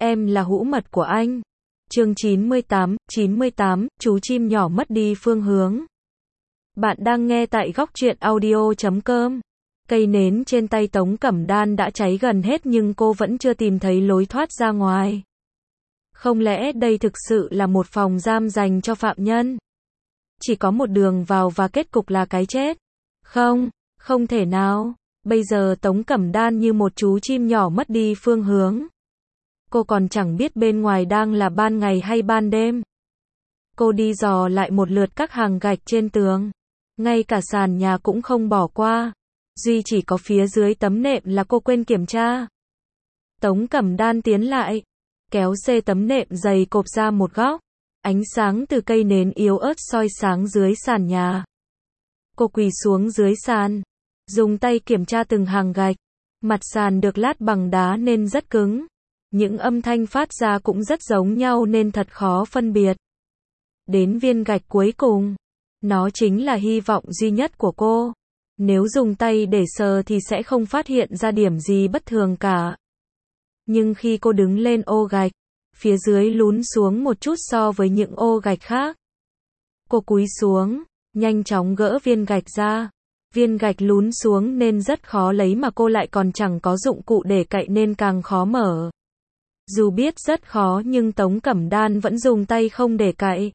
em là hũ mật của anh. Chương 98, chú chim nhỏ mất đi phương hướng. Bạn đang nghe tại góc truyện audio.com. Cây nến trên tay Tống Cẩm Đan đã cháy gần hết nhưng cô vẫn chưa tìm thấy lối thoát ra ngoài. Không lẽ đây thực sự là một phòng giam dành cho phạm nhân? Chỉ có một đường vào và kết cục là cái chết. Không, không thể nào. Bây giờ Tống Cẩm Đan như một chú chim nhỏ mất đi phương hướng. Cô còn chẳng biết bên ngoài đang là ban ngày hay ban đêm. Cô đi dò lại một lượt các hàng gạch trên tường. Ngay cả sàn nhà cũng không bỏ qua. Duy chỉ có phía dưới tấm nệm là cô quên kiểm tra. Tống Cẩm Đan tiến lại, kéo xê tấm nệm dày cộp ra một góc. Ánh sáng từ cây nến yếu ớt soi sáng dưới sàn nhà. Cô quỳ xuống dưới sàn, dùng tay kiểm tra từng hàng gạch. Mặt sàn được lát bằng đá nên rất cứng. Những âm thanh phát ra cũng rất giống nhau nên thật khó phân biệt. Đến viên gạch cuối cùng, nó chính là hy vọng duy nhất của cô. Nếu dùng tay để sờ thì sẽ không phát hiện ra điểm gì bất thường cả. Nhưng khi cô đứng lên ô gạch, phía dưới lún xuống một chút so với những ô gạch khác. Cô cúi xuống, nhanh chóng gỡ viên gạch ra. Viên gạch lún xuống nên rất khó lấy mà cô lại còn chẳng có dụng cụ để cạy nên càng khó mở. Dù biết rất khó nhưng Tống Cẩm Đan vẫn dùng tay không để cạy.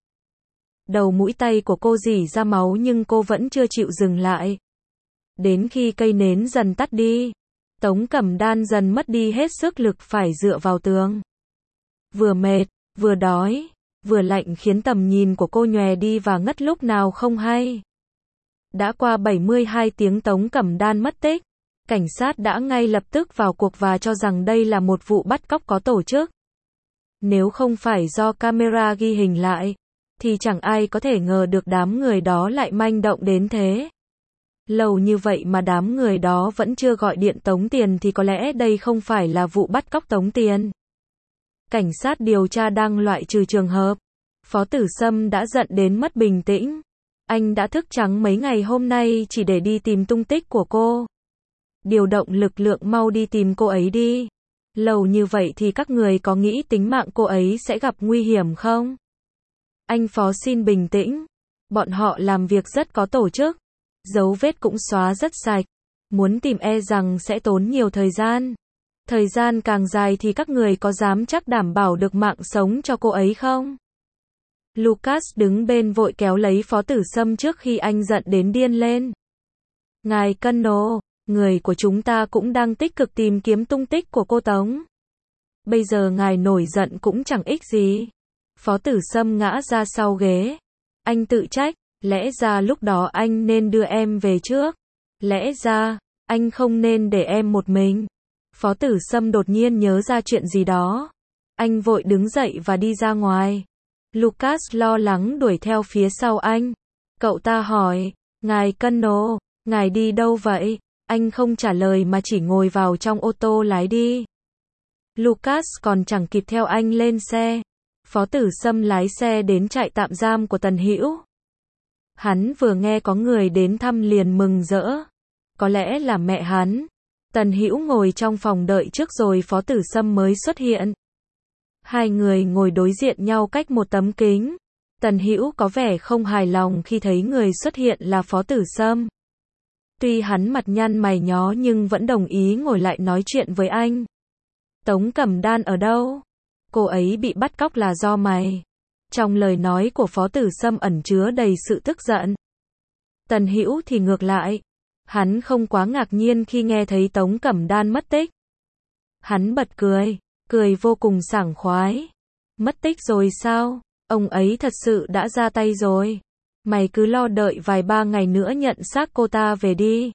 Đầu mũi tay của cô rỉ ra máu nhưng cô vẫn chưa chịu dừng lại. Đến khi cây nến dần tắt đi, Tống Cẩm Đan dần mất đi hết sức lực phải dựa vào tường. Vừa mệt, vừa đói, vừa lạnh khiến tầm nhìn của cô nhòe đi và ngất lúc nào không hay. Đã qua 72 tiếng Tống Cẩm Đan mất tích. Cảnh sát đã ngay lập tức vào cuộc và cho rằng đây là một vụ bắt cóc có tổ chức. Nếu không phải do camera ghi hình lại, thì chẳng ai có thể ngờ được đám người đó lại manh động đến thế. Lâu như vậy mà đám người đó vẫn chưa gọi điện tống tiền thì có lẽ đây không phải là vụ bắt cóc tống tiền. Cảnh sát điều tra đang loại trừ trường hợp. Phó Tử Sâm đã giận đến mất bình tĩnh. Anh đã thức trắng mấy ngày hôm nay chỉ để đi tìm tung tích của cô. Điều động lực lượng mau đi tìm cô ấy đi. Lâu như vậy thì các người có nghĩ tính mạng cô ấy sẽ gặp nguy hiểm không? Anh Phó xin bình tĩnh. Bọn họ làm việc rất có tổ chức. Dấu vết cũng xóa rất sạch. Muốn tìm e rằng sẽ tốn nhiều thời gian. Thời gian càng dài thì các người có dám chắc đảm bảo được mạng sống cho cô ấy không? Lucas đứng bên vội kéo lấy Phó Tử Sâm trước khi anh giận đến điên lên. Ngài Cano, người của chúng ta cũng đang tích cực tìm kiếm tung tích của cô Tống. Bây giờ ngài nổi giận cũng chẳng ích gì. Phó Tử Sâm ngã ra sau ghế. Anh tự trách, lẽ ra lúc đó anh nên đưa em về trước. Lẽ ra, anh không nên để em một mình. Phó Tử Sâm đột nhiên nhớ ra chuyện gì đó. Anh vội đứng dậy và đi ra ngoài. Lucas lo lắng đuổi theo phía sau anh. Cậu ta hỏi, ngài Cano, ngài đi đâu vậy? Anh không trả lời mà chỉ ngồi vào trong ô tô lái đi. Lucas còn chẳng kịp theo anh lên xe. Phó Tử Sâm lái xe đến trại tạm giam của Tần Hữu. Hắn vừa nghe có người đến thăm liền mừng rỡ. Có lẽ là mẹ hắn. Tần Hữu ngồi trong phòng đợi trước rồi Phó Tử Sâm mới xuất hiện. Hai người ngồi đối diện nhau cách một tấm kính. Tần Hữu có vẻ không hài lòng khi thấy người xuất hiện là Phó Tử Sâm. Tuy hắn mặt nhăn mày nhó nhưng vẫn đồng ý ngồi lại nói chuyện với anh. Tống Cẩm Đan ở đâu? Cô ấy bị bắt cóc là do mày. Trong lời nói của Phó Tử Sâm ẩn chứa đầy sự tức giận. Tần Hữu thì ngược lại. Hắn không quá ngạc nhiên khi nghe thấy Tống Cẩm Đan mất tích. Hắn bật cười, cười vô cùng sảng khoái. Mất tích rồi sao? Ông ấy thật sự đã ra tay rồi. Mày cứ lo đợi vài ba ngày nữa nhận xác cô ta về đi.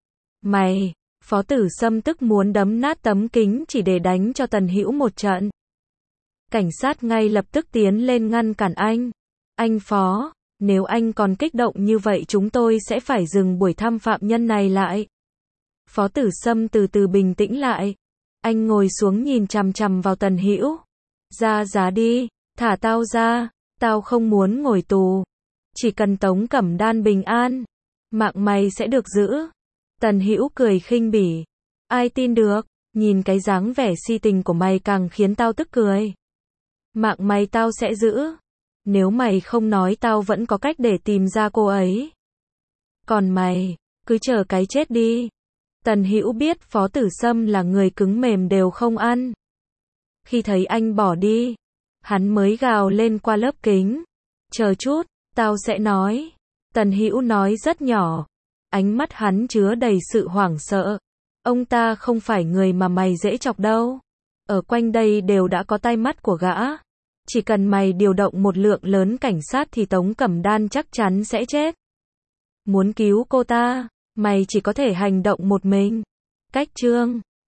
Mày, Phó Tử Sâm tức muốn đấm nát tấm kính chỉ để đánh cho Tần Hữu một trận. Cảnh sát ngay lập tức tiến lên ngăn cản anh. Anh Phó, nếu anh còn kích động như vậy chúng tôi sẽ phải dừng buổi thăm phạm nhân này lại. Phó Tử Sâm từ từ bình tĩnh lại. Anh ngồi xuống nhìn chằm chằm vào Tần Hữu. Ra giá đi, thả tao ra, tao không muốn ngồi tù. Chỉ cần Tống Cẩm Đan bình an, mạng mày sẽ được giữ. Tần Hữu cười khinh bỉ. Ai tin được, Nhìn cái dáng vẻ si tình của mày càng khiến tao tức cười. Mạng mày tao sẽ giữ. Nếu mày không nói tao vẫn có cách để tìm ra cô ấy. Còn mày, cứ chờ cái chết đi. Tần Hữu biết Phó Tử Sâm là người cứng mềm đều không ăn. Khi thấy anh bỏ đi, hắn mới gào lên qua lớp kính. Chờ chút, tao sẽ nói. Tần Hữu nói rất nhỏ. Ánh mắt hắn chứa đầy sự hoảng sợ. Ông ta không phải người mà mày dễ chọc đâu. Ở quanh đây đều đã có tai mắt của gã. Chỉ cần mày điều động một lượng lớn cảnh sát thì Tống Cẩm Đan chắc chắn sẽ chết. Muốn cứu cô ta, mày chỉ có thể hành động một mình. Cách chương